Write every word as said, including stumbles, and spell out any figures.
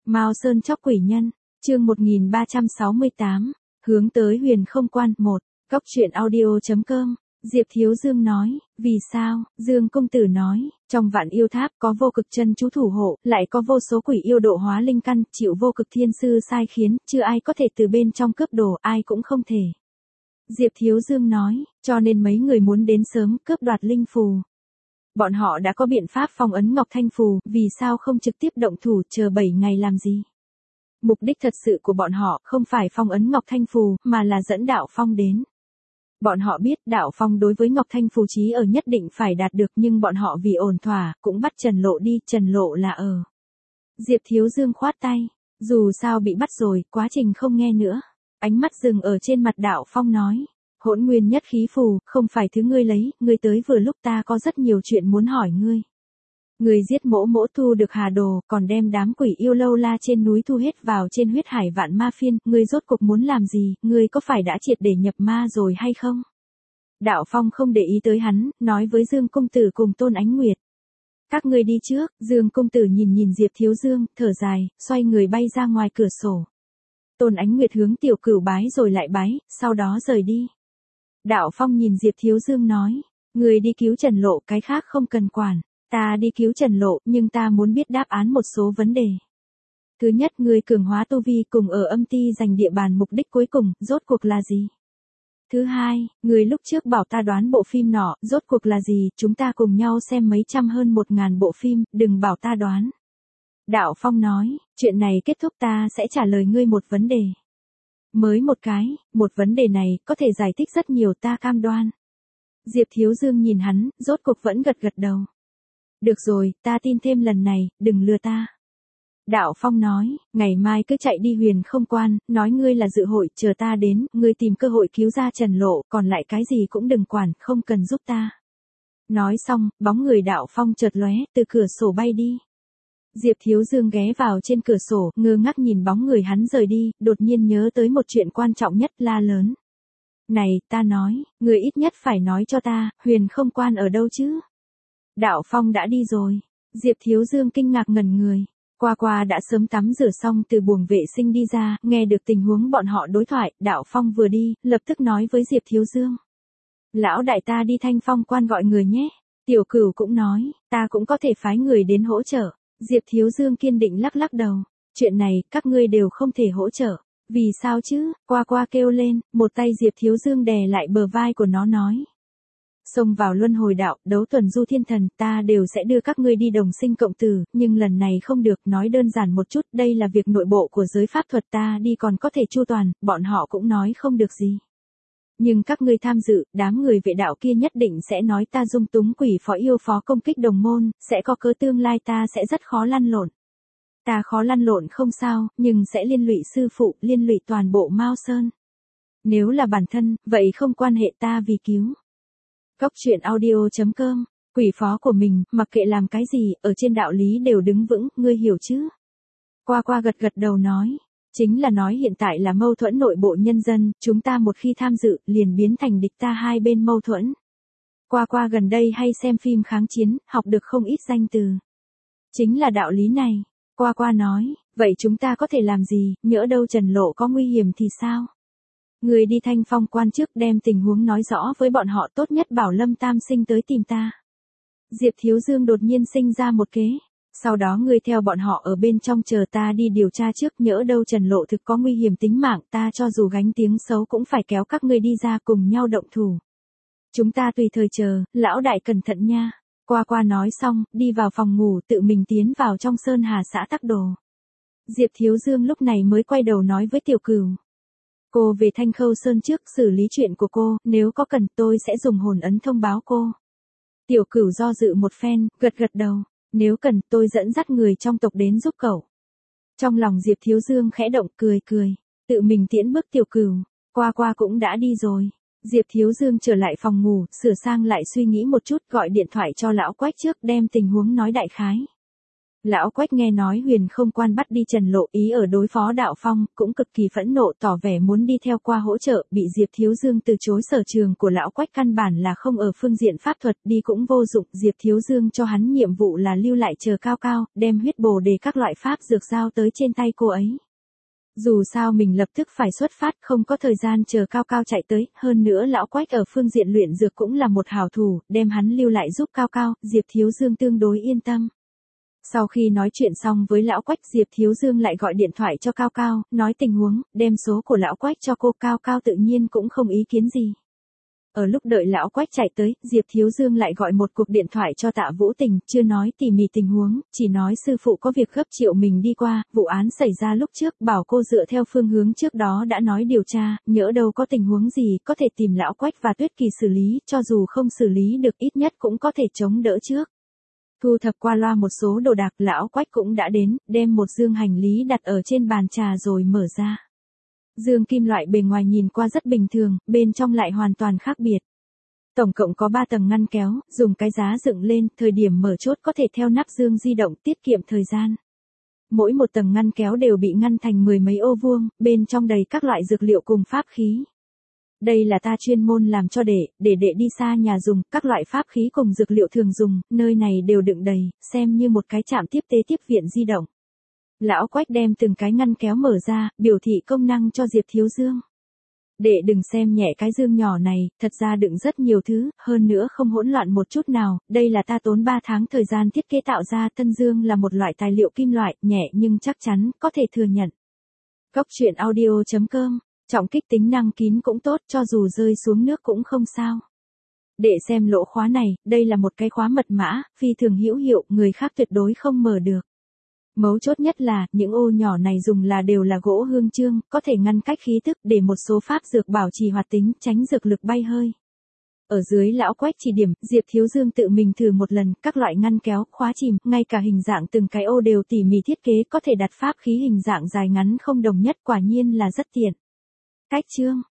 Mao Sơn chóc quỷ nhân, chương một nghìn ba trăm sáu mươi tám, hướng tới huyền không quan, một, Cóc truyện audio chấm com. Diệp Thiếu Dương nói, vì sao? Dương công tử nói, trong vạn yêu tháp có vô cực chân chú thủ hộ, lại có vô số quỷ yêu độ hóa linh căn, chịu vô cực thiên sư sai khiến, chưa ai có thể từ bên trong cướp đồ, ai cũng không thể. Diệp Thiếu Dương nói, cho nên mấy người muốn đến sớm cướp đoạt linh phù. Bọn họ đã có biện pháp phong ấn Ngọc Thanh phù, vì sao không trực tiếp động thủ chờ bảy ngày làm gì? Mục đích thật sự của bọn họ không phải phong ấn Ngọc Thanh phù, mà là dẫn đạo phong đến. Bọn họ biết đạo phong đối với Ngọc Thanh phù chí ở nhất định phải đạt được, nhưng bọn họ vì ổn thỏa, cũng bắt Trần Lộ đi, Trần Lộ là ở. Diệp Thiếu Dương khoát tay, dù sao bị bắt rồi, quá trình không nghe nữa. Ánh mắt dừng ở trên mặt đạo phong nói, hỗn nguyên nhất khí phù, không phải thứ ngươi lấy, ngươi tới vừa lúc ta có rất nhiều chuyện muốn hỏi ngươi. Ngươi giết mỗ mỗ thu được hà đồ, còn đem đám quỷ yêu lâu la trên núi thu hết vào trên huyết hải vạn ma phiên, ngươi rốt cuộc muốn làm gì, ngươi có phải đã triệt để nhập ma rồi hay không? Đạo Phong không để ý tới hắn, nói với Dương công tử cùng Tôn Ánh Nguyệt. Các ngươi đi trước. Dương công tử nhìn nhìn Diệp Thiếu Dương, thở dài, xoay người bay ra ngoài cửa sổ. Tôn Ánh Nguyệt hướng Tiểu Cửu bái rồi lại bái, sau đó rời đi. Đạo Phong nhìn Diệp Thiếu Dương nói, ngươi đi cứu Trần Lộ, cái khác không cần quản. Ta đi cứu Trần Lộ, nhưng ta muốn biết đáp án một số vấn đề. Thứ nhất, ngươi cường hóa tu vi cùng ở âm ti giành địa bàn mục đích cuối cùng, rốt cuộc là gì? Thứ hai, ngươi lúc trước bảo ta đoán bộ phim nọ, rốt cuộc là gì? Chúng ta cùng nhau xem mấy trăm hơn một ngàn bộ phim, đừng bảo ta đoán. Đạo Phong nói, chuyện này kết thúc ta sẽ trả lời ngươi một vấn đề. Mới một cái, một vấn đề này, có thể giải thích rất nhiều, ta cam đoan. Diệp Thiếu Dương nhìn hắn, rốt cuộc vẫn gật gật đầu. Được rồi, ta tin thêm lần này, đừng lừa ta. Đạo Phong nói, ngày mai cứ chạy đi huyền không quan, nói ngươi là dự hội, chờ ta đến, ngươi tìm cơ hội cứu ra Trần Lộ, còn lại cái gì cũng đừng quản, không cần giúp ta. Nói xong, bóng người Đạo Phong chợt lóe, từ cửa sổ bay đi. Diệp Thiếu Dương ghé vào trên cửa sổ, ngơ ngác nhìn bóng người hắn rời đi, đột nhiên nhớ tới một chuyện quan trọng nhất, la lớn. Này, ta nói, ngươi ít nhất phải nói cho ta, huyền không quan ở đâu chứ? Đạo Phong đã đi rồi. Diệp Thiếu Dương kinh ngạc ngẩn người. Qua qua đã sớm tắm rửa xong từ buồng vệ sinh đi ra, nghe được tình huống bọn họ đối thoại, Đạo Phong vừa đi, lập tức nói với Diệp Thiếu Dương. Lão đại ta đi Thanh Phong quan gọi người nhé. Tiểu Cửu cũng nói, ta cũng có thể phái người đến hỗ trợ. Diệp Thiếu Dương kiên định lắc lắc đầu. Chuyện này, các ngươi đều không thể hỗ trợ. Vì sao chứ? Qua qua kêu lên, một tay Diệp Thiếu Dương đè lại bờ vai của nó nói. Xông vào luân hồi đạo, đấu tuần du thiên thần, ta đều sẽ đưa các ngươi đi đồng sinh cộng tử, nhưng lần này không được, nói đơn giản một chút, đây là việc nội bộ của giới pháp thuật, ta đi còn có thể chu toàn, bọn họ cũng nói không được gì. Nhưng các ngươi tham dự, đám người vệ đạo kia nhất định sẽ nói ta dung túng quỷ phó yêu phó công kích đồng môn, sẽ có cớ tương lai ta sẽ rất khó lăn lộn. Ta khó lăn lộn không sao, nhưng sẽ liên lụy sư phụ, liên lụy toàn bộ Mao Sơn. Nếu là bản thân, vậy không quan hệ, ta vì cứu. Cóc truyện audio chấm com, quỷ phó của mình, mặc kệ làm cái gì, ở trên đạo lý đều đứng vững, ngươi hiểu chứ? Qua qua gật gật đầu nói, chính là nói hiện tại là mâu thuẫn nội bộ nhân dân, chúng ta một khi tham dự, liền biến thành địch ta hai bên mâu thuẫn. Qua qua gần đây hay xem phim kháng chiến, học được không ít danh từ. Chính là đạo lý này. Qua qua nói, vậy chúng ta có thể làm gì, nhỡ đâu Trần Lộ có nguy hiểm thì sao? Người đi Thanh Phong quan trước đem tình huống nói rõ với bọn họ, tốt nhất bảo Lâm Tam Sinh tới tìm ta. Diệp Thiếu Dương đột nhiên sinh ra một kế. Sau đó ngươi theo bọn họ ở bên trong chờ ta đi điều tra trước, nhỡ đâu Trần Lộ thực có nguy hiểm tính mạng, ta cho dù gánh tiếng xấu cũng phải kéo các ngươi đi ra cùng nhau động thủ. Chúng ta tùy thời chờ, lão đại cẩn thận nha. Qua qua nói xong, đi vào phòng ngủ, tự mình tiến vào trong Sơn Hà xã Tắc Đồ. Diệp Thiếu Dương lúc này mới quay đầu nói với Tiểu Cửu. Cô về Thanh Khâu Sơn trước xử lý chuyện của cô, nếu có cần tôi sẽ dùng hồn ấn thông báo cô. Tiểu Cửu do dự một phen, gật gật đầu, nếu cần tôi dẫn dắt người trong tộc đến giúp cậu. Trong lòng Diệp Thiếu Dương khẽ động, cười cười, tự mình tiễn bước Tiểu Cửu, qua qua cũng đã đi rồi. Diệp Thiếu Dương trở lại phòng ngủ, sửa sang lại suy nghĩ một chút, gọi điện thoại cho lão Quách trước đem tình huống nói đại khái. Lão Quách nghe nói Huyền không quan bắt đi Trần Lộ ý ở đối phó Đạo Phong, cũng cực kỳ phẫn nộ tỏ vẻ muốn đi theo qua hỗ trợ, bị Diệp Thiếu Dương từ chối. Sở trường của Lão Quách căn bản là không ở phương diện pháp thuật, đi cũng vô dụng. Diệp Thiếu Dương cho hắn nhiệm vụ là lưu lại chờ Cao Cao, đem huyết bồ đề các loại pháp dược giao tới trên tay cô ấy. Dù sao mình lập tức phải xuất phát, không có thời gian chờ Cao Cao chạy tới, hơn nữa Lão Quách ở phương diện luyện dược cũng là một hảo thủ, đem hắn lưu lại giúp Cao Cao, Diệp Thiếu Dương tương đối yên tâm. Sau khi nói chuyện xong với Lão Quách, Diệp Thiếu Dương lại gọi điện thoại cho Cao Cao, nói tình huống, đem số của Lão Quách cho cô. Cao Cao tự nhiên cũng không ý kiến gì. Ở lúc đợi Lão Quách chạy tới, Diệp Thiếu Dương lại gọi một cuộc điện thoại cho Tạ Vũ Tình, chưa nói tỉ mỉ tình huống, chỉ nói sư phụ có việc gấp triệu mình đi qua, vụ án xảy ra lúc trước, bảo cô dựa theo phương hướng trước đó đã nói điều tra, nhỡ đâu có tình huống gì, có thể tìm Lão Quách và Tuyết Kỳ xử lý, cho dù không xử lý được ít nhất cũng có thể chống đỡ trước. Thu thập qua loa một số đồ đạc, Lão Quách cũng đã đến, đem một dương hành lý đặt ở trên bàn trà rồi mở ra. Dương kim loại bề ngoài nhìn qua rất bình thường, bên trong lại hoàn toàn khác biệt. Tổng cộng có ba tầng ngăn kéo, dùng cái giá dựng lên, thời điểm mở chốt có thể theo nắp dương di động, tiết kiệm thời gian. Mỗi một tầng ngăn kéo đều bị ngăn thành mười mấy ô vuông, bên trong đầy các loại dược liệu cùng pháp khí. Đây là ta chuyên môn làm cho đệ, để đệ đi xa nhà dùng, các loại pháp khí cùng dược liệu thường dùng, nơi này đều đựng đầy, xem như một cái trạm tiếp tế tiếp viện di động. Lão Quách đem từng cái ngăn kéo mở ra, biểu thị công năng cho Diệp Thiếu Dương. Đệ đừng xem nhẹ cái dương nhỏ này, thật ra đựng rất nhiều thứ, hơn nữa không hỗn loạn một chút nào, đây là ta tốn ba tháng thời gian thiết kế tạo ra. Tân dương là một loại tài liệu kim loại, nhẹ nhưng chắc chắn, có thể thừa nhận. Góc truyện audio chấm com, trọng kích tính năng kín cũng tốt, cho dù rơi xuống nước cũng không sao. Để xem lỗ khóa này, đây là một cái khóa mật mã, phi thường hữu hiệu, người khác tuyệt đối không mở được. Mấu chốt nhất là, những ô nhỏ này dùng là đều là gỗ hương chương, có thể ngăn cách khí tức, để một số pháp dược bảo trì hoạt tính, tránh dược lực bay hơi. Ở dưới Lão Quách chỉ điểm, Diệp Thiếu Dương tự mình thử một lần, các loại ngăn kéo, khóa chìm, ngay cả hình dạng từng cái ô đều tỉ mỉ thiết kế, có thể đặt pháp khí hình dạng dài ngắn không đồng nhất, quả nhiên là rất tiện. Cách chương